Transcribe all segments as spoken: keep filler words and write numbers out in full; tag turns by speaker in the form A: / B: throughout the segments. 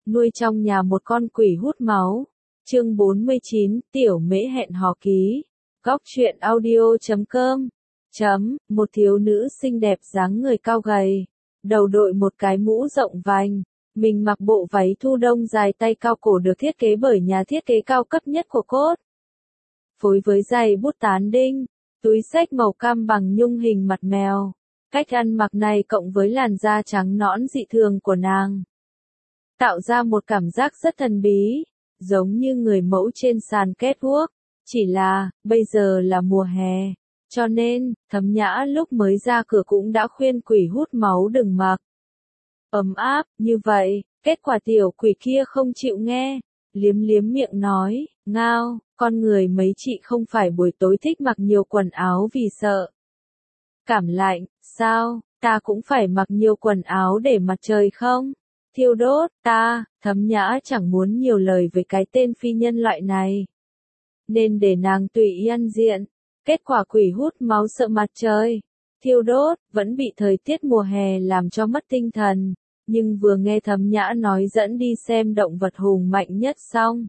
A: nuôi trong nhà một con quỷ hút máu. Chương bốn mươi chín, Tiểu Mễ hẹn hò ký. Góc truyện audio chấm com. Chấm, một thiếu nữ xinh đẹp dáng người cao gầy, đầu đội một cái mũ rộng vành, mình mặc bộ váy thu đông dài tay cao cổ được thiết kế bởi nhà thiết kế cao cấp nhất của cốt. Phối với giày bút tán đinh, túi xách màu cam bằng nhung hình mặt mèo. Cách ăn mặc này cộng với làn da trắng nõn dị thường của nàng, tạo ra một cảm giác rất thần bí, giống như người mẫu trên sàn catwalk. Chỉ là, bây giờ là mùa hè, cho nên, Thấm Nhã lúc mới ra cửa cũng đã khuyên quỷ hút máu đừng mặc ấm áp như vậy. Kết quả tiểu quỷ kia không chịu nghe, liếm liếm miệng nói, ngao, con người mấy chị không phải buổi tối thích mặc nhiều quần áo vì sợ cảm lạnh, sao, ta cũng phải mặc nhiều quần áo để mặt trời không thiêu đốt ta. Thấm Nhã chẳng muốn nhiều lời với cái tên phi nhân loại này, nên để nàng tùy ý ăn diện. Kết quả quỷ hút máu sợ mặt trời thiêu đốt, vẫn bị thời tiết mùa hè làm cho mất tinh thần, nhưng vừa nghe Thấm Nhã nói dẫn đi xem động vật hùng mạnh nhất xong,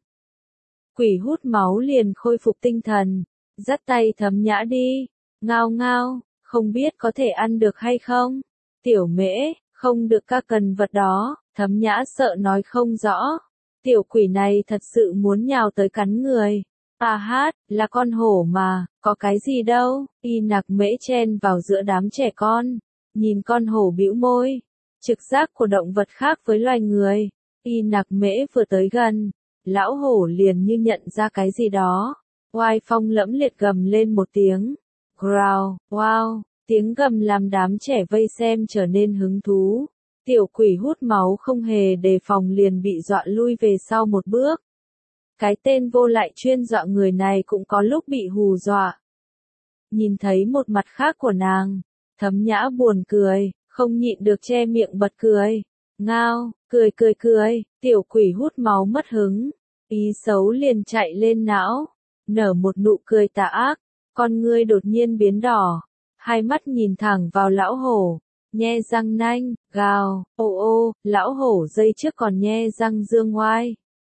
A: quỷ hút máu liền khôi phục tinh thần, dắt tay Thấm Nhã đi. Ngao ngao, không biết có thể ăn được hay không? Tiểu Mễ, không được ca cần vật đó. Thấm Nhã sợ nói không rõ. Tiểu quỷ này thật sự muốn nhào tới cắn người. À hát, là con hổ mà, có cái gì đâu. Y Nặc Mễ chen vào giữa đám trẻ con, nhìn con hổ bĩu môi. Trực giác của động vật khác với loài người. Y Nặc Mễ vừa tới gần, lão hổ liền như nhận ra cái gì đó, oai phong lẫm liệt gầm lên một tiếng. Growl, wow, tiếng gầm làm đám trẻ vây xem trở nên hứng thú. Tiểu quỷ hút máu không hề đề phòng liền bị dọa lui về sau một bước. Cái tên vô lại chuyên dọa người này cũng có lúc bị hù dọa. Nhìn thấy một mặt khác của nàng, Thấm Nhã buồn cười, không nhịn được che miệng bật cười. Ngao, cười cười cười, tiểu quỷ hút máu mất hứng, ý xấu liền chạy lên não, nở một nụ cười tà ác, con ngươi đột nhiên biến đỏ, hai mắt nhìn thẳng vào lão hổ, nhe răng nanh, gào, ô ô, lão hổ dây trước còn nhe răng dương ngoai.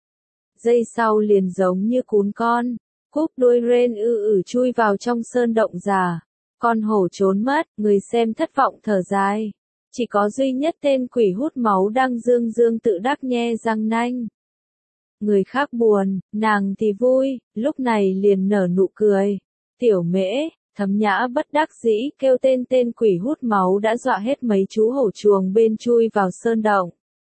A: Dây sau liền giống như cún con, cúp đuôi rên ư ử chui vào trong sơn động già. Con hổ trốn mất, người xem thất vọng thở dài. Chỉ có duy nhất tên quỷ hút máu đang dương dương tự đắc nhe răng nanh. Người khác buồn, nàng thì vui, lúc này liền nở nụ cười. Tiểu Mễ, Thấm Nhã bất đắc dĩ kêu tên tên quỷ hút máu đã dọa hết mấy chú hổ chuồng bên chui vào sơn động.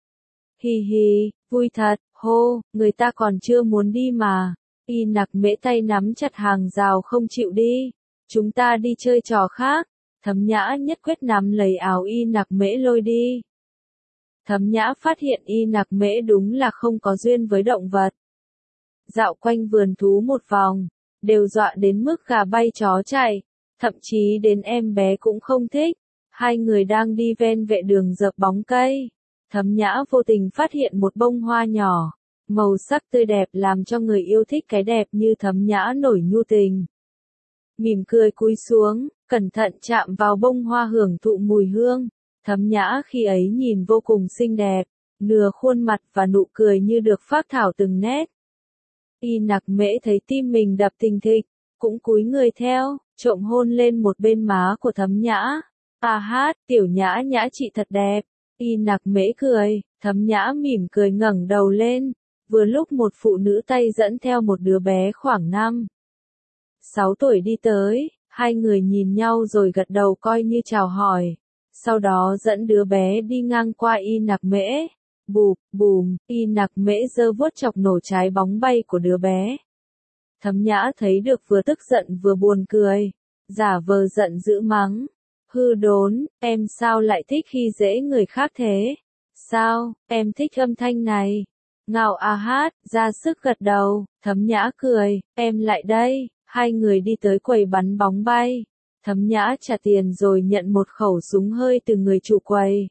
A: Hi hi, vui thật, hô, người ta còn chưa muốn đi mà. Y Nặc Mễ tay nắm chặt hàng rào không chịu đi. Chúng ta đi chơi trò khác. Thấm Nhã nhất quyết nắm lấy áo Y Nặc Mễ lôi đi. Thấm Nhã phát hiện Y Nặc Mễ đúng là không có duyên với động vật. Dạo quanh vườn thú một vòng, đều dọa đến mức gà bay chó chạy, thậm chí đến em bé cũng không thích. Hai người đang đi ven vệ đường dợp bóng cây. Thấm Nhã vô tình phát hiện một bông hoa nhỏ, màu sắc tươi đẹp làm cho người yêu thích cái đẹp như Thấm Nhã nổi nhu tình. Mỉm cười cúi xuống, cẩn thận chạm vào bông hoa hưởng thụ mùi hương. Thấm Nhã khi ấy nhìn vô cùng xinh đẹp, nửa khuôn mặt và nụ cười như được phác thảo từng nét. Y Nặc Mễ thấy tim mình đập thình thịch, cũng cúi người theo, trộm hôn lên một bên má của Thấm Nhã. À hát, tiểu Nhã Nhã chị thật đẹp. Y Nặc Mễ cười, Thấm Nhã mỉm cười ngẩng đầu lên. Vừa lúc một phụ nữ tay dẫn theo một đứa bé khoảng năm, sáu tuổi đi tới, hai người nhìn nhau rồi gật đầu coi như chào hỏi. Sau đó dẫn đứa bé đi ngang qua Y Nặc Mễ. Bụp, bùm, Y Nặc Mễ giơ vuốt chọc nổ trái bóng bay của đứa bé. Thấm Nhã thấy được vừa tức giận vừa buồn cười, giả vờ giận dữ mắng. Hư đốn, em sao lại thích khi dễ người khác thế? Sao, em thích âm thanh này? Ngao a hát, ra sức gật đầu. Thấm Nhã cười, em lại đây. Hai người đi tới quầy bắn bóng bay. Thấm Nhã trả tiền rồi nhận một khẩu súng hơi từ người chủ quầy.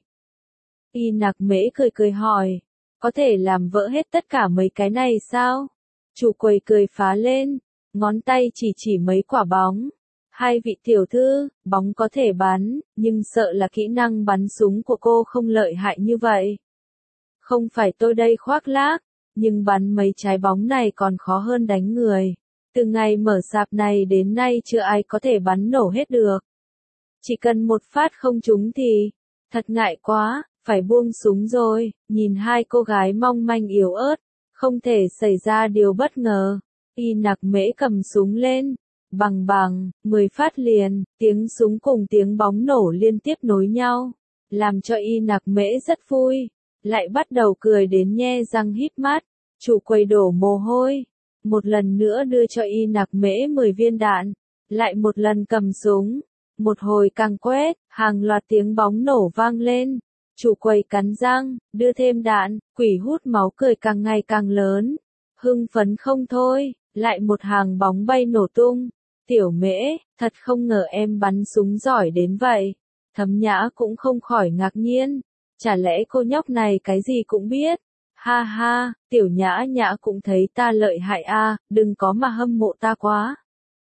A: Y Nặc Mễ cười cười hỏi, có thể làm vỡ hết tất cả mấy cái này sao? Chủ quầy cười phá lên, ngón tay chỉ chỉ mấy quả bóng. Hai vị tiểu thư, bóng có thể bắn, nhưng sợ là kỹ năng bắn súng của cô không lợi hại như vậy. Không phải tôi đây khoác lác, nhưng bắn mấy trái bóng này còn khó hơn đánh người. Từ ngày mở sạp này đến nay chưa ai có thể bắn nổ hết được. Chỉ cần một phát không trúng thì, thật ngại quá, phải buông súng rồi. Nhìn hai cô gái mong manh yếu ớt, không thể xảy ra điều bất ngờ. Y Nặc Mễ cầm súng lên, bằng bằng, mười phát liền, tiếng súng cùng tiếng bóng nổ liên tiếp nối nhau, làm cho Y Nặc Mễ rất vui, lại bắt đầu cười đến nhe răng híp mắt. Chủ quầy đổ mồ hôi, một lần nữa đưa cho Y Nặc Mễ mười viên đạn, lại một lần cầm súng, một hồi càng quét, hàng loạt tiếng bóng nổ vang lên. Chủ quầy cắn răng, đưa thêm đạn, quỷ hút máu cười càng ngày càng lớn, hưng phấn không thôi, lại một hàng bóng bay nổ tung. Tiểu Mễ, thật không ngờ em bắn súng giỏi đến vậy. Thấm Nhã cũng không khỏi ngạc nhiên, chả lẽ cô nhóc này cái gì cũng biết. Ha ha, Tiểu Nhã Nhã cũng thấy ta lợi hại a, đừng có mà hâm mộ ta quá.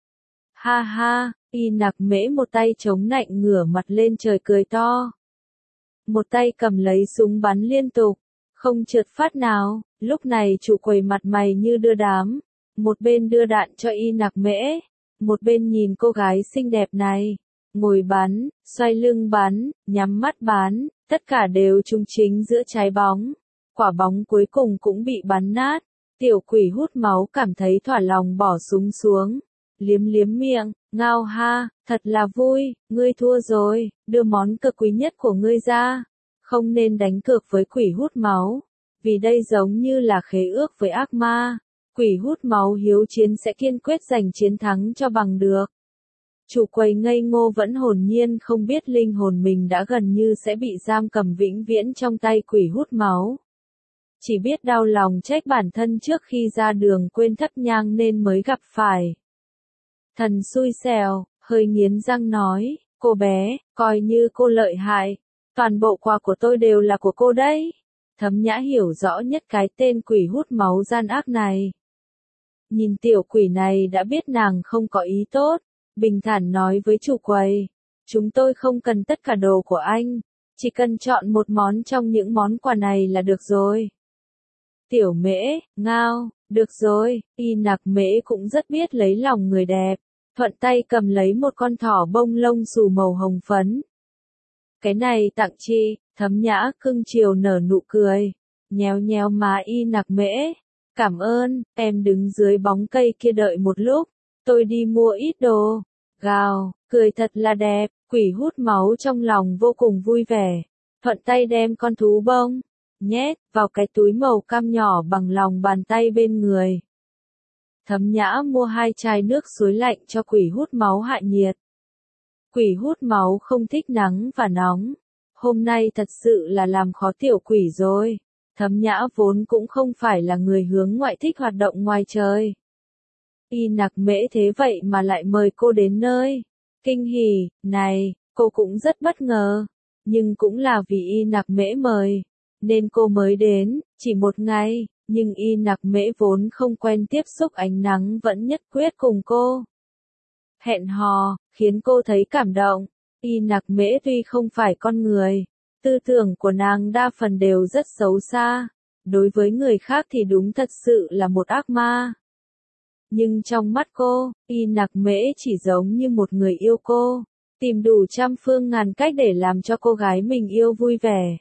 A: Ha ha, Y Nặc Mễ một tay chống nạnh ngửa mặt lên trời cười to. Một tay cầm lấy súng bắn liên tục, không trượt phát nào. Lúc này chủ quầy mặt mày như đưa đám, một bên đưa đạn cho Y Nặc Mễ, một bên nhìn cô gái xinh đẹp này, ngồi bắn, xoay lưng bắn, nhắm mắt bắn, tất cả đều trúng chính giữa trái bóng. Quả bóng cuối cùng cũng bị bắn nát. Tiểu quỷ hút máu cảm thấy thỏa lòng bỏ súng xuống, liếm liếm miệng, ngao ha, thật là vui, ngươi thua rồi, đưa món cực quý nhất của ngươi ra. Không nên đánh cược với quỷ hút máu, vì đây giống như là khế ước với ác ma. Quỷ hút máu hiếu chiến sẽ kiên quyết giành chiến thắng cho bằng được. Chủ quầy ngây ngô vẫn hồn nhiên không biết linh hồn mình đã gần như sẽ bị giam cầm vĩnh viễn trong tay quỷ hút máu. Chỉ biết đau lòng trách bản thân trước khi ra đường quên thắp nhang nên mới gặp phải. Thần xui xẻo, hơi nghiến răng nói, cô bé, coi như cô lợi hại, toàn bộ quà của tôi đều là của cô đấy. Thấm Nhã hiểu rõ nhất cái tên quỷ hút máu gian ác này. Nhìn tiểu quỷ này đã biết nàng không có ý tốt, bình thản nói với chủ quầy, chúng tôi không cần tất cả đồ của anh, chỉ cần chọn một món trong những món quà này là được rồi. Tiểu Mễ, ngao, được rồi. Y Nặc Mễ cũng rất biết lấy lòng người đẹp, thuận tay cầm lấy một con thỏ bông lông xù màu hồng phấn. Cái này tặng chị. Thấm Nhã cưng chiều nở nụ cười, nhéo nhéo má Y Nặc Mễ. Cảm ơn, em đứng dưới bóng cây kia đợi một lúc, tôi đi mua ít đồ. Gào, cười thật là đẹp. Quỷ hút máu trong lòng vô cùng vui vẻ, thuận tay đem con thú bông nhét vào cái túi màu cam nhỏ bằng lòng bàn tay bên người. Thấm Nhã mua hai chai nước suối lạnh cho quỷ hút máu hạ nhiệt. Quỷ hút máu không thích nắng và nóng. Hôm nay thật sự là làm khó tiểu quỷ rồi. Thấm Nhã vốn cũng không phải là người hướng ngoại thích hoạt động ngoài trời. Y Nặc Mễ thế vậy mà lại mời cô đến nơi. Kinh hỉ, này, cô cũng rất bất ngờ. Nhưng cũng là vì Y Nặc Mễ mời, nên cô mới đến, chỉ một ngày, nhưng Y Nặc Mễ vốn không quen tiếp xúc ánh nắng vẫn nhất quyết cùng cô hẹn hò, khiến cô thấy cảm động. Y Nặc Mễ tuy không phải con người, tư tưởng của nàng đa phần đều rất xấu xa, đối với người khác thì đúng thật sự là một ác ma. Nhưng trong mắt cô, Y Nặc Mễ chỉ giống như một người yêu cô, tìm đủ trăm phương ngàn cách để làm cho cô gái mình yêu vui vẻ.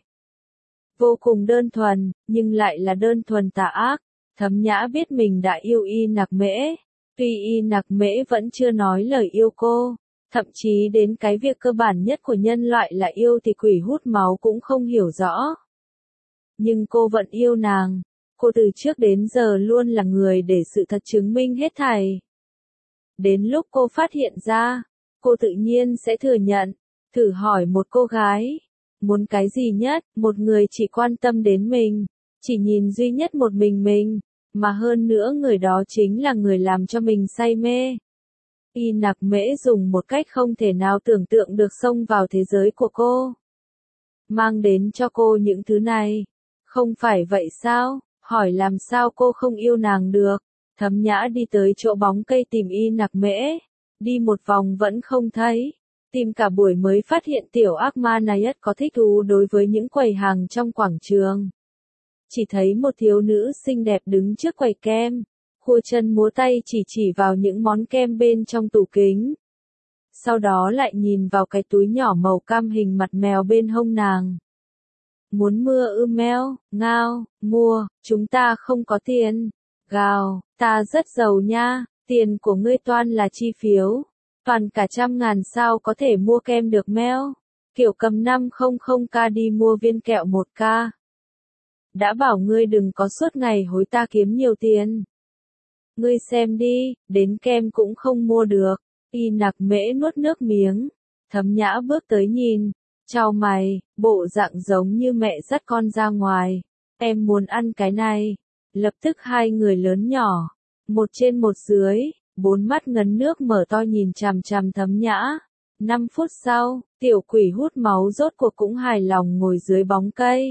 A: Vô cùng đơn thuần, nhưng lại là đơn thuần tà ác. Thấm Nhã biết mình đã yêu Y Nặc Mễ, tuy Y Nặc Mễ vẫn chưa nói lời yêu cô, thậm chí đến cái việc cơ bản nhất của nhân loại là yêu thì quỷ hút máu cũng không hiểu rõ. Nhưng cô vẫn yêu nàng, cô từ trước đến giờ luôn là người để sự thật chứng minh hết thảy. Đến lúc cô phát hiện ra, cô tự nhiên sẽ thừa nhận. Thử hỏi một cô gái, muốn cái gì nhất? Một người chỉ quan tâm đến mình, chỉ nhìn duy nhất một mình mình, mà hơn nữa người đó chính là người làm cho mình say mê. Y Nặc Mễ dùng một cách không thể nào tưởng tượng được xông vào thế giới của cô, mang đến cho cô những thứ này. Không phải vậy sao? Hỏi làm sao cô không yêu nàng được? Thấm Nhã đi tới chỗ bóng cây tìm Y Nặc Mễ, đi một vòng vẫn không thấy, tìm cả buổi mới phát hiện tiểu ác ma này có thích thú đối với những quầy hàng trong quảng trường. chỉ thấy một thiếu nữ xinh đẹp đứng trước quầy kem, khua chân múa tay chỉ chỉ vào những món kem bên trong tủ kính. Sau đó lại nhìn vào cái túi nhỏ màu cam hình mặt mèo bên hông nàng. Muốn mưa ư meo, ngao, mua, chúng ta không có tiền. Gào, ta rất giàu nha, tiền của ngươi toan là chi phiếu. Toàn cả trăm ngàn sao có thể mua kem được meo. Kiểu cầm năm trăm k đi mua viên kẹo một k. Đã bảo ngươi đừng có suốt ngày hối ta kiếm nhiều tiền. Ngươi xem đi, đến kem cũng không mua được. Y Nặc Mễ nuốt nước miếng. Thấm Nhã bước tới nhìn, chau mày, bộ dạng giống như mẹ dắt con ra ngoài. Em muốn ăn cái này. Lập tức hai người lớn nhỏ, một trên một dưới, bốn mắt ngấn nước mở to nhìn chằm chằm Thấm Nhã. Năm phút sau, tiểu quỷ hút máu rốt cuộc cũng hài lòng ngồi dưới bóng cây.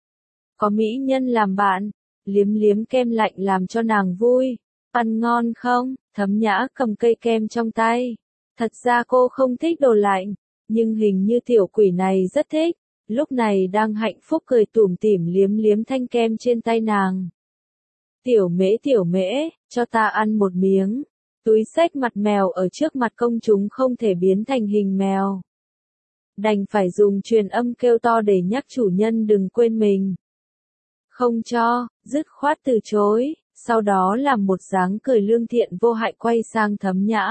A: Có mỹ nhân làm bạn, liếm liếm kem lạnh làm cho nàng vui. Ăn ngon không? Thấm Nhã cầm cây kem trong tay. Thật ra cô không thích đồ lạnh, nhưng hình như tiểu quỷ này rất thích. Lúc này đang hạnh phúc cười tủm tỉm liếm liếm thanh kem trên tay nàng. Tiểu Mễ tiểu Mễ, cho ta ăn một miếng. Túi xách mặt mèo ở trước mặt công chúng không thể biến thành hình mèo. Đành phải dùng truyền âm kêu to để nhắc chủ nhân đừng quên mình. Không cho, dứt khoát từ chối, sau đó làm một dáng cười lương thiện vô hại quay sang Thấm Nhã.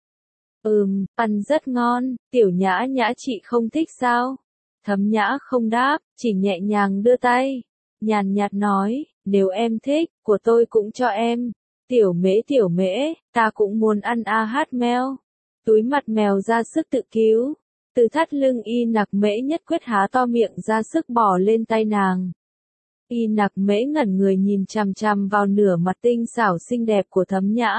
A: Ừm, ăn rất ngon, tiểu Nhã Nhã chị không thích sao? Thấm Nhã không đáp, chỉ nhẹ nhàng đưa tay. Nhàn nhạt nói, nếu em thích, của tôi cũng cho em. Tiểu Mễ tiểu Mễ, ta cũng muốn ăn a hát meo. Túi mặt mèo ra sức tự cứu. Từ thắt lưng Y Nặc Mễ nhất quyết há to miệng ra sức bỏ lên tay nàng. Y Nặc Mễ ngẩn người nhìn chằm chằm vào nửa mặt tinh xảo xinh đẹp của Thấm Nhã.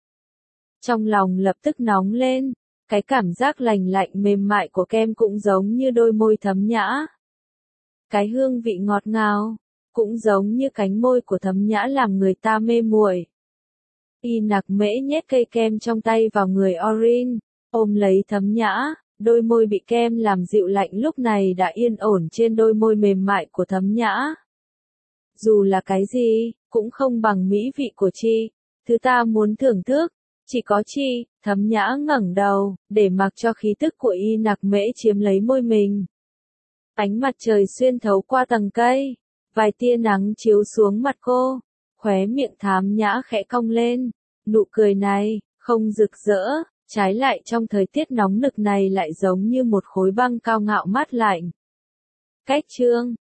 A: Trong lòng lập tức nóng lên, cái cảm giác lành lạnh mềm mại của kem cũng giống như đôi môi Thấm Nhã. Cái hương vị ngọt ngào, cũng giống như cánh môi của Thấm Nhã làm người ta mê muội. Y Nặc Mễ nhét cây kem trong tay vào người Orin, ôm lấy Thấm Nhã, đôi môi bị kem làm dịu lạnh lúc này đã yên ổn trên đôi môi mềm mại của Thấm Nhã. Dù là cái gì, cũng không bằng mỹ vị của chị. Thứ ta muốn thưởng thức, chỉ có chị. Thấm Nhã ngẩng đầu, để mặc cho khí tức của Y Nặc Mễ chiếm lấy môi mình. Ánh mặt trời xuyên thấu qua tầng cây, vài tia nắng chiếu xuống mặt cô, khóe miệng Thấm Nhã khẽ cong lên. Nụ cười này, không rực rỡ, trái lại trong thời tiết nóng nực này lại giống như một khối băng cao ngạo mát lạnh. Cách chương